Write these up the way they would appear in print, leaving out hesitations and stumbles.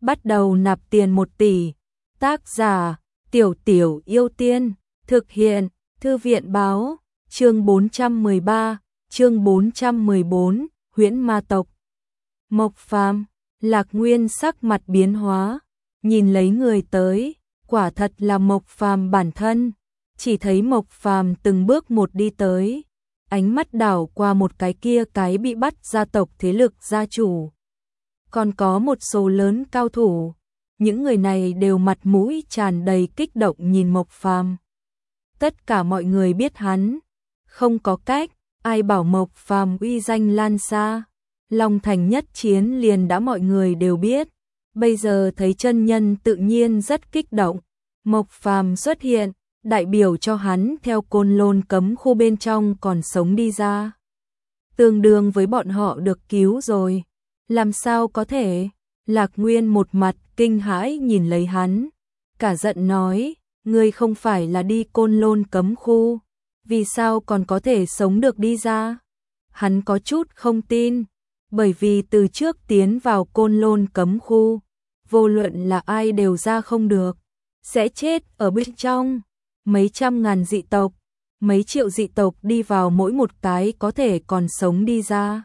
bắt đầu nạp tiền 1 tỷ. Tác giả: Tiểu Tiểu Yêu Tiên. Thực hiện: Thư viện báo. Chương 413, chương 414, Huyễn Ma Tộc. Mộc Phàm. Lạc Nguyên sắc mặt biến hóa, nhìn lấy người tới, quả thật là Mộc Phàm bản thân. Chỉ thấy Mộc Phàm từng bước một đi tới, ánh mắt đảo qua một cái kia cái bị bắt gia tộc thế lực gia chủ. Còn có một số lớn cao thủ, những người này đều mặt mũi tràn đầy kích động nhìn Mộc Phàm. Tất cả mọi người biết hắn, không có cách, ai bảo Mộc Phàm uy danh lan xa. Long Thành nhất chiến liền đã mọi người đều biết, bây giờ thấy chân nhân tự nhiên rất kích động. Mộc Phàm xuất hiện, đại biểu cho hắn theo Côn Lôn cấm khu bên trong còn sống đi ra. Tương đương với bọn họ được cứu rồi. Làm sao có thể? Lạc Nguyên một mặt kinh hãi nhìn lấy hắn, cả giận nói, ngươi không phải là đi Côn Lôn cấm khu, vì sao còn có thể sống được đi ra? Hắn có chút không tin, bởi vì từ trước tiến vào Côn Lôn cấm khu, vô luận là ai đều ra không được, sẽ chết ở bên trong. Mấy trăm ngàn dị tộc, mấy triệu dị tộc đi vào mỗi một cái có thể còn sống đi ra.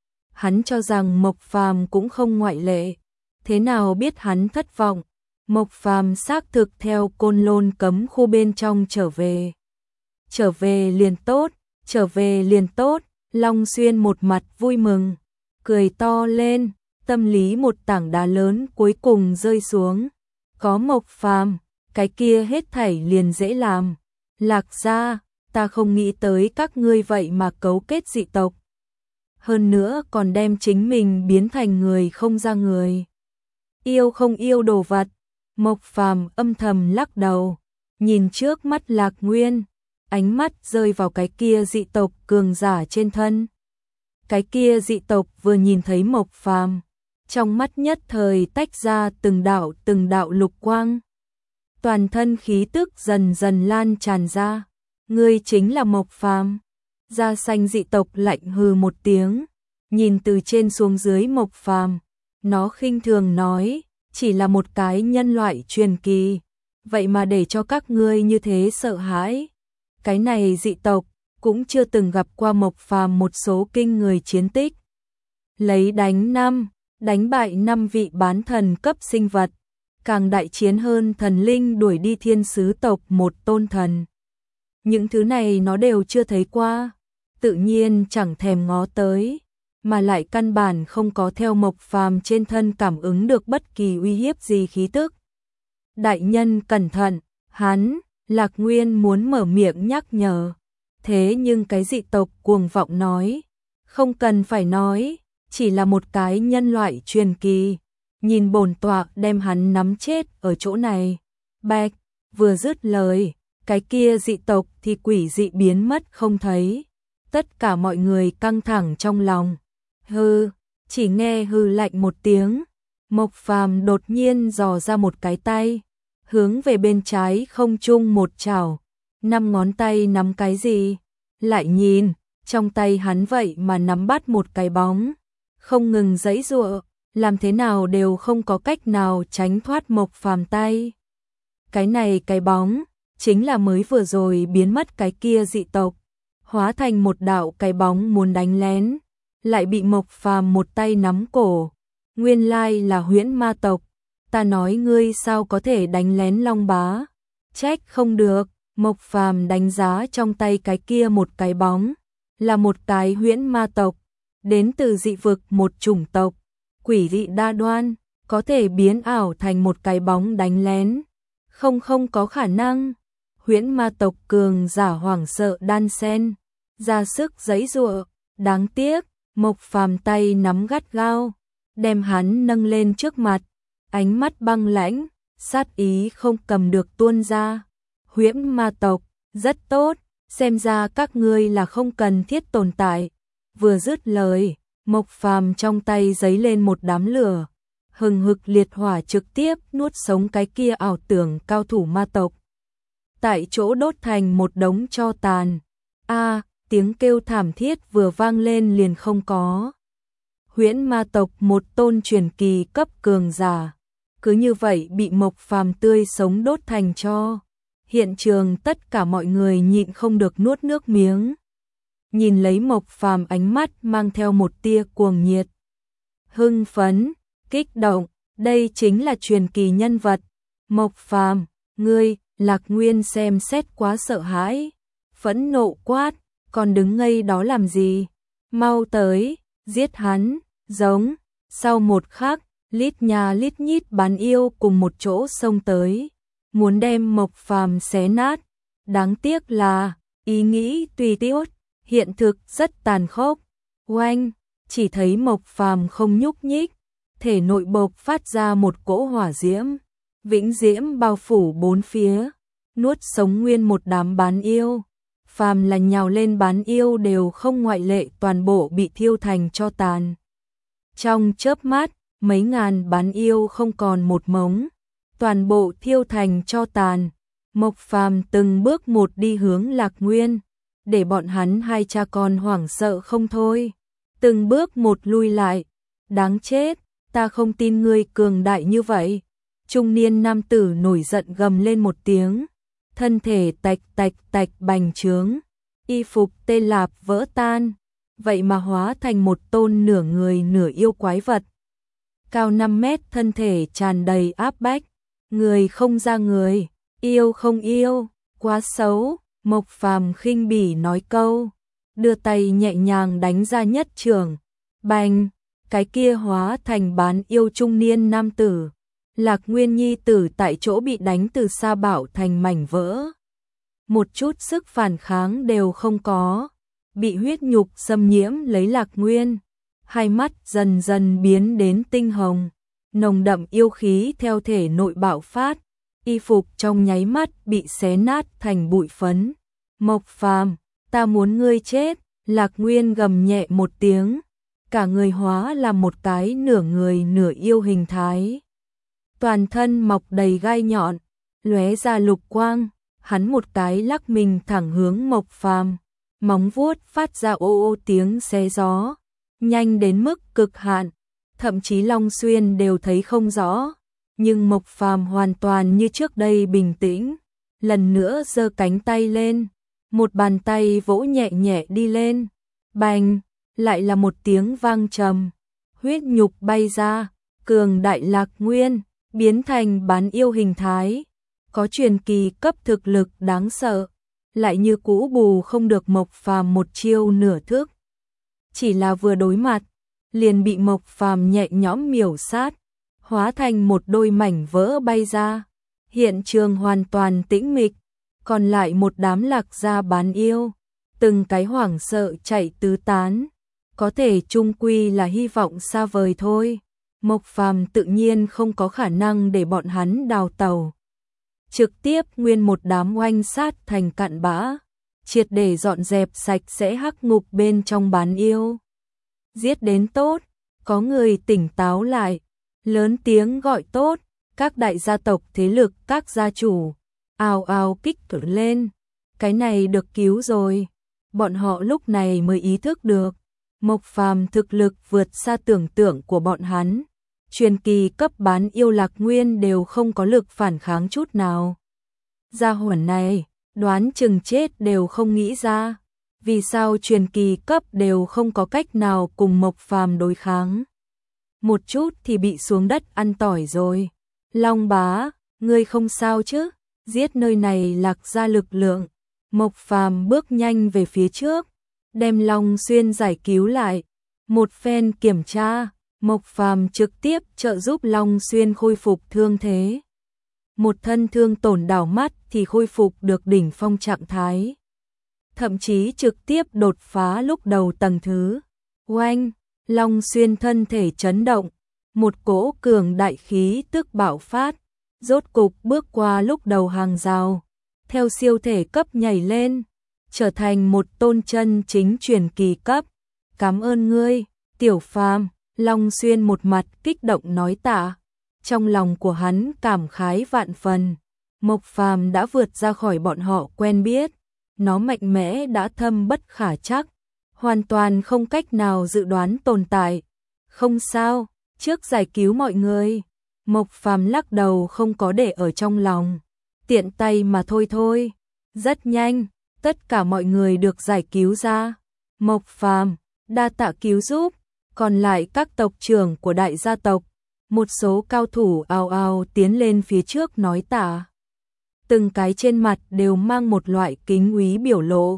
Hắn cho rằng Mộc Phàm cũng không ngoại lệ, thế nào biết hắn thất vọng. Mộc Phàm xác thực theo Côn Lôn cấm khu bên trong trở về. Trở về liền tốt, trở về liền tốt. Long Xuyên một mặt vui mừng, cười to lên, tâm lý một tảng đá lớn cuối cùng rơi xuống. Có Mộc Phàm, cái kia hết thảy liền dễ làm. Lạc gia, ta không nghĩ tới các ngươi vậy mà cấu kết dị tộc. Hơn nữa còn đem chính mình biến thành người không ra người. Yêu không yêu đồ vật. Mộc Phàm âm thầm lắc đầu, nhìn trước mắt Lạc Nguyên, ánh mắt rơi vào cái kia dị tộc cường giả trên thân. Cái kia dị tộc vừa nhìn thấy Mộc Phàm, trong mắt nhất thời tách ra từng đạo lục quang. Toàn thân khí tức dần dần lan tràn ra. Ngươi chính là Mộc Phàm. Da xanh dị tộc lạnh hừ một tiếng, nhìn từ trên xuống dưới Mộc Phàm, nó khinh thường nói, chỉ là một cái nhân loại truyền kỳ, vậy mà để cho các ngươi như thế sợ hãi. Cái này dị tộc cũng chưa từng gặp qua Mộc Phàm một số kinh người chiến tích. Lấy đánh bại 5 vị bán thần cấp sinh vật, càng đại chiến hơn thần linh đuổi đi thiên sứ tộc một tôn thần. Những thứ này nó đều chưa thấy qua, tự nhiên chẳng thèm ngó tới, mà lại căn bản không có theo Mộc Phàm trên thân cảm ứng được bất kỳ uy hiếp gì khí tức. Đại nhân cẩn thận, hắn. Lạc Nguyên muốn mở miệng nhắc nhở, thế nhưng cái dị tộc cuồng vọng nói, không cần phải nói, chỉ là một cái nhân loại truyền kỳ, nhìn bổn tọa đem hắn nắm chết ở chỗ này. Bạch, vừa dứt lời, cái kia dị tộc thì quỷ dị biến mất không thấy. Tất cả mọi người căng thẳng trong lòng. Hừ, chỉ nghe hừ lạnh một tiếng, Mộc Phàm đột nhiên dò ra một cái tay, hướng về bên trái không trung một chảo, 5 ngón tay nắm cái gì? Lại nhìn, trong tay hắn vậy mà nắm bắt một cái bóng, không ngừng giãy giụa, làm thế nào đều không có cách nào tránh thoát Mộc Phàm tay. Cái này cái bóng, chính là mới vừa rồi biến mất cái kia dị tộc, hóa thành một đạo cái bóng muốn đánh lén, lại bị Mộc Phàm một tay nắm cổ. Nguyên lai là Huyễn Ma tộc. Ta nói ngươi sao có thể đánh lén Long Bá? Trách không được. Mộc Phàm đánh giá trong tay cái kia một cái bóng, là một cái Huyễn Ma tộc, đến từ dị vực một chủng tộc, quỷ dị đa đoan, có thể biến ảo thành một cái bóng đánh lén. Không có khả năng. Huyễn Ma tộc cường giả hoảng sợ đan sen, ra sức giãy giụa, đáng tiếc, Mộc Phàm tay nắm gắt gao, đem hắn nâng lên trước mặt, ánh mắt băng lãnh, sát ý không cầm được tuôn ra. Huyễn Ma tộc, rất tốt, xem ra các ngươi là không cần thiết tồn tại. Vừa dứt lời, Mộc Phàm trong tay giấy lên một đám lửa, hừng hực liệt hỏa trực tiếp nuốt sống cái kia ảo tưởng cao thủ ma tộc. Tại chỗ đốt thành một đống tro tàn. A, tiếng kêu thảm thiết vừa vang lên liền không có. Huyễn Ma tộc một tôn truyền kỳ cấp cường giả, cứ như vậy bị Mộc Phàm tươi sống đốt thành tro. Hiện trường tất cả mọi người nhịn không được nuốt nước miếng. Nhìn lấy Mộc Phàm, ánh mắt mang theo một tia cuồng nhiệt, hưng phấn, kích động, đây chính là truyền kỳ nhân vật. Mộc Phàm, ngươi, Lạc Nguyên xem xét quá sợ hãi, phẫn nộ quát, còn đứng ngây đó làm gì? Mau tới, giết hắn, giống. Sau một khắc, lít nhà lít nhít bán yêu cùng một chỗ xông tới, muốn đem Mộc Phàm xé nát. Đáng tiếc là, ý nghĩ tùy tiện, hiện thực rất tàn khốc. Oanh, chỉ thấy Mộc Phàm không nhúc nhích, thể nội bộc phát ra một cỗ hỏa diễm, vĩnh diễm bao phủ bốn phía, nuốt sống nguyên một đám bán yêu. Phàm là nhào lên bán yêu đều không ngoại lệ, toàn bộ bị thiêu thành tro tàn. Trong chớp mắt, mấy ngàn bán yêu không còn một mống, toàn bộ thiêu thành tro tàn. Mộc Phàm từng bước một đi hướng Lạc Nguyên, để bọn hắn hai cha con hoảng sợ không thôi. Từng bước một lui lại, đáng chết, ta không tin ngươi cường đại như vậy. Trung niên nam tử nổi giận gầm lên một tiếng, thân thể tạch tạch tạch bành trướng, y phục tê lạp vỡ tan, vậy mà hóa thành một tôn nửa người nửa yêu quái vật. Cao 5 mét, thân thể tràn đầy áp bách, người không ra người, yêu không yêu, quá xấu. Mộc Phàm khinh bỉ nói câu, đưa tay nhẹ nhàng đánh ra nhất trường, bành, cái kia hóa thành bán yêu trung niên nam tử. Lạc Nguyên nhi tử tại chỗ bị đánh từ xa bảo thành mảnh vỡ, một chút sức phản kháng đều không có, bị huyết nhục xâm nhiễm lấy Lạc Nguyên, hai mắt dần dần biến đến tinh hồng, nồng đậm yêu khí theo thể nội bạo phát, y phục trong nháy mắt bị xé nát thành bụi phấn. Mộc Phàm, ta muốn ngươi chết. Lạc Nguyên gầm nhẹ một tiếng, cả người hóa làm một cái nửa người nửa yêu hình thái, toàn thân mọc đầy gai nhọn, lóe ra lục quang, hắn một cái lắc mình thẳng hướng Mộc Phàm, móng vuốt phát ra ô ô tiếng xé gió, nhanh đến mức cực hạn, thậm chí Long Xuyên đều thấy không rõ, nhưng Mộc Phàm hoàn toàn như trước đây bình tĩnh, lần nữa giơ cánh tay lên, một bàn tay vỗ nhẹ nhẹ đi lên, bành, lại là một tiếng vang trầm, huyết nhục bay ra, cường đại Lạc Nguyên biến thành bán yêu hình thái, có truyền kỳ cấp thực lực đáng sợ, lại như cũ bù không được Mộc Phàm một chiêu nửa thức. Chỉ là vừa đối mặt, liền bị Mộc Phàm nhẹ nhõm miểu sát, hóa thành một đôi mảnh vỡ bay ra. Hiện trường hoàn toàn tĩnh mịch, còn lại một đám Lạc gia bán yêu, từng cái hoảng sợ chạy tứ tán, có thể chung quy là hy vọng xa vời thôi. Mộc Phàm tự nhiên không có khả năng để bọn hắn đào tẩu, trực tiếp nguyên một đám oanh sát thành cặn bã, triệt để dọn dẹp sạch sẽ hắc ngục bên trong bán yêu. Giết đến tốt, có người tỉnh táo lại, lớn tiếng gọi tốt, các đại gia tộc thế lực, các gia chủ ào ào kích cỡ lên, cái này được cứu rồi. Bọn họ lúc này mới ý thức được, Mộc Phàm thực lực vượt xa tưởng tượng của bọn hắn. Truyền kỳ cấp bán yêu Lạc Nguyên đều không có lực phản kháng chút nào. Gia hỏa này, đoán chừng chết đều không nghĩ ra, vì sao truyền kỳ cấp đều không có cách nào cùng Mộc Phàm đối kháng. Một chút thì bị xuống đất ăn tỏi rồi. Long bá, ngươi không sao chứ? Giết nơi này Lạc gia lực lượng. Mộc Phàm bước nhanh về phía trước, đem Long Xuyên giải cứu lại. Một phen kiểm tra, Mộc Phàm trực tiếp trợ giúp Long Xuyên khôi phục thương thế. Một thân thương tổn đảo mắt thì khôi phục được đỉnh phong trạng thái. Thậm chí trực tiếp đột phá lúc đầu tầng thứ. Oanh, Long Xuyên thân thể chấn động, một cỗ cường đại khí tức bạo phát, rốt cục bước qua lúc đầu hàng rào, theo siêu thể cấp nhảy lên, trở thành một tôn chân chính truyền kỳ cấp. Cảm ơn ngươi, Tiểu Phàm. Long Xuyên một mặt kích động nói tạ, trong lòng của hắn cảm khái vạn phần. Mộc Phàm đã vượt ra khỏi bọn họ quen biết, nó mạnh mẽ đã thâm bất khả trắc, hoàn toàn không cách nào dự đoán tồn tại. Không sao, trước giải cứu mọi người, Mộc Phàm lắc đầu không có để ở trong lòng, tiện tay mà thôi thôi. Rất nhanh, tất cả mọi người được giải cứu ra. Mộc Phàm, đa tạ cứu giúp, còn lại các tộc trưởng của đại gia tộc, một số cao thủ ào ào tiến lên phía trước nói tạ. Từng cái trên mặt đều mang một loại kính úy biểu lộ.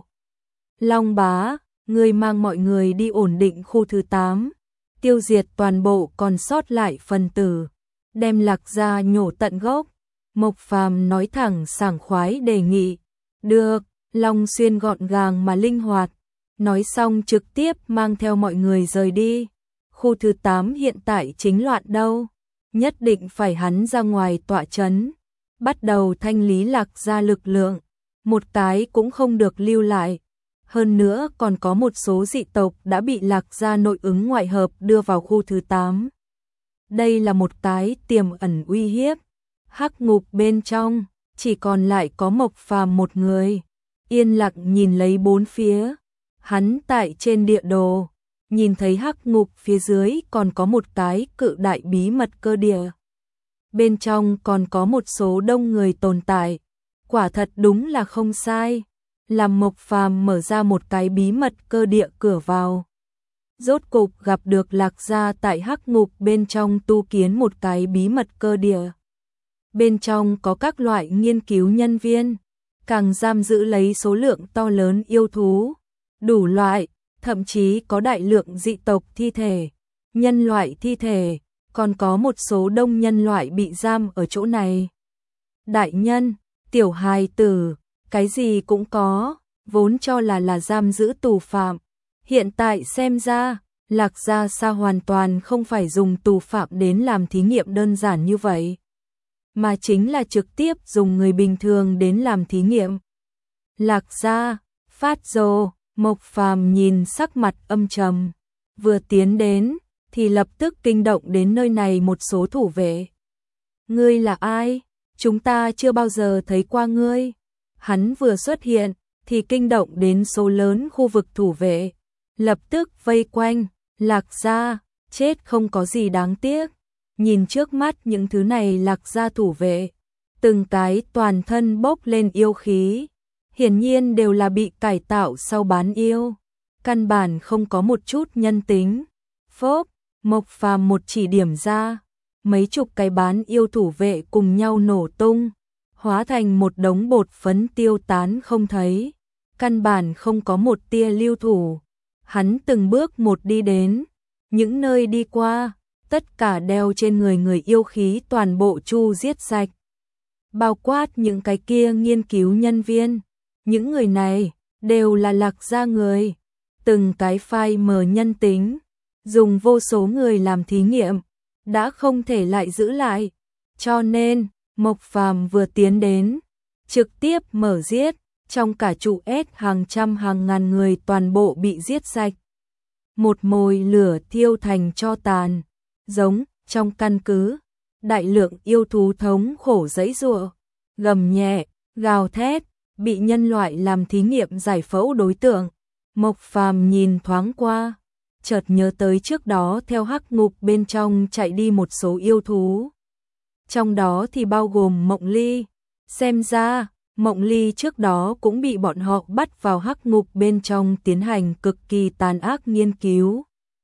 Long bá, ngươi mang mọi người đi ổn định khu thứ 8, tiêu diệt toàn bộ còn sót lại phần tử, đem Lạc Gia nhổ tận gốc. Mộc Phàm nói thẳng sảng khoái đề nghị. Được, Long Xuyên gọn gàng mà linh hoạt, nói xong trực tiếp mang theo mọi người rời đi. Khu thứ 8 hiện tại chính loạn đâu, nhất định phải hắn ra ngoài tọa chấn, bắt đầu thanh lý Lạc Gia lực lượng, một cái cũng không được lưu lại. Hơn nữa còn có một số dị tộc đã bị Lạc Gia nội ứng ngoại hợp đưa vào khu thứ 8. Đây là một cái tiềm ẩn uy hiếp. Hắc ngục bên trong, chỉ còn lại có Mộc Phàm một người, yên lặng nhìn lấy bốn phía. Hắn tại trên địa đồ, nhìn thấy hắc ngục phía dưới còn có một cái cự đại bí mật cơ địa. Bên trong còn có một số đông người tồn tại, quả thật đúng là không sai. Làm Mộc Phàm mở ra một cái bí mật cơ địa cửa vào. Rốt cục gặp được Lạc Gia tại hắc ngục bên trong tu kiến một cái bí mật cơ địa. Bên trong có các loại nghiên cứu nhân viên, càng giam giữ lấy số lượng to lớn yêu thú, đủ loại, thậm chí có đại lượng dị tộc thi thể, nhân loại thi thể, còn có một số đông nhân loại bị giam ở chỗ này. Đại nhân, tiểu hài tử, cái gì cũng có, vốn cho là giam giữ tù phạm. Hiện tại xem ra, Lạc Gia sao hoàn toàn không phải dùng tù phạm đến làm thí nghiệm đơn giản như vậy, mà chính là trực tiếp dùng người bình thường đến làm thí nghiệm. Lạc Gia, phát rồ, Mộc Phàm nhìn sắc mặt âm trầm, vừa tiến đến thì lập tức kinh động đến nơi này một số thủ vệ. Ngươi là ai? Chúng ta chưa bao giờ thấy qua ngươi. Hắn vừa xuất hiện thì kinh động đến số lớn khu vực thủ vệ, lập tức vây quanh. Lạc Gia, chết không có gì đáng tiếc. Nhìn trước mắt những thứ này Lạc Gia thủ vệ, từng cái toàn thân bốc lên yêu khí, hiển nhiên đều là bị cải tạo sau bán yêu, căn bản không có một chút nhân tính. Phốp, Mộc Phàm một chỉ điểm ra, mấy chục cái bán yêu thủ vệ cùng nhau nổ tung, hóa thành một đống bột phấn tiêu tán không thấy, căn bản không có một tia lưu thủ. Hắn từng bước một đi đến, những nơi đi qua, tất cả đeo trên người yêu khí toàn bộ chu giết sạch. Bao quát những cái kia nghiên cứu nhân viên, những người này đều là Lạc Gia người, từng cái phai mờ nhân tính, dùng vô số người làm thí nghiệm, đã không thể lại giữ lại. Cho nên, Mộc Phàm vừa tiến đến, trực tiếp mở giết, trong cả trụ S hàng trăm hàng ngàn người toàn bộ bị giết sạch. Một mồi lửa thiêu thành tro tàn, giống trong căn cứ, đại lượng yêu thú thống khổ giãy giụa, gầm nhẹ, gào thét, bị nhân loại làm thí nghiệm giải phẫu đối tượng. Mộc Phàm nhìn thoáng qua, chợt nhớ tới trước đó theo hắc ngục bên trong chạy đi một số yêu thú. Trong đó thì bao gồm Mộng Ly, xem ra Mộng Ly trước đó cũng bị bọn họ bắt vào hắc ngục bên trong tiến hành cực kỳ tàn ác nghiên cứu.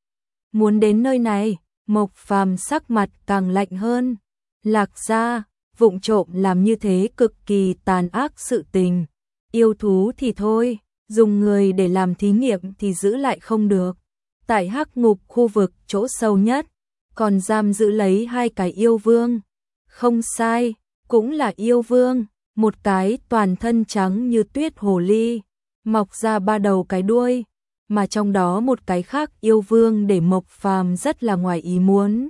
Muốn đến nơi này, Mộc Phàm sắc mặt càng lạnh hơn. Lạc Gia, vụng trộm làm như thế cực kỳ tàn ác sự tình. Yêu thú thì thôi, dùng người để làm thí nghiệm thì giữ lại không được. Tại hắc ngục khu vực chỗ sâu nhất, còn giam giữ lấy hai cái yêu vương. Không sai, cũng là yêu vương. Một cái toàn thân trắng như tuyết hồ ly, mọc ra ba đầu cái đuôi, mà trong đó một cái khác yêu vương để Mộc Phàm rất là ngoài ý muốn.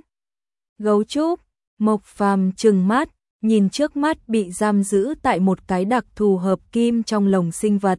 Gấu trúc, Mộc Phàm trừng mắt, nhìn trước mắt bị giam giữ tại một cái đặc thù hợp kim trong lồng sinh vật.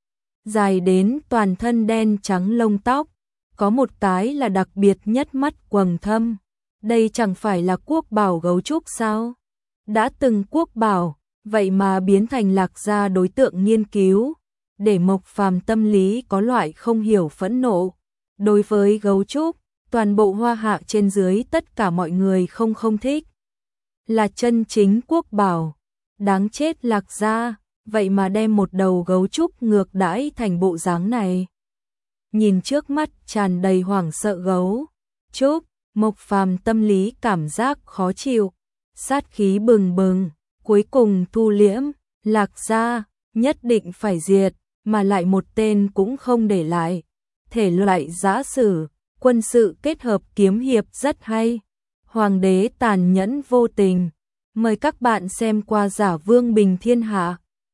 Dài đến toàn thân đen trắng lông tóc, có một cái là đặc biệt nhất mắt quầng thâm. Đây chẳng phải là quốc bảo gấu trúc sao? Đã từng quốc bảo, vậy mà biến thành Lạc Gia đối tượng nghiên cứu, để Mộc Phàm tâm lý có loại không hiểu phẫn nộ. Đối với gấu trúc, toàn bộ Hoa Hạ trên dưới tất cả mọi người không thích. là chân chính quốc bảo. Đáng chết Lạc Gia, vậy mà đem một đầu gấu trúc ngược đãi thành bộ dáng này. Nhìn trước mắt tràn đầy hoảng sợ gấu trúc, Mộc Phàm tâm lý cảm giác khó chịu, sát khí bừng bừng, cuối cùng thu liễm, Lạc Gia nhất định phải diệt, mà lại một tên cũng không để lại. Thể loại giã sử, quân sự kết hợp kiếm hiệp rất hay. Hoàng đế tàn nhẫn vô tình. Mời các bạn xem qua Giả Vương Bình Thiên Hạ.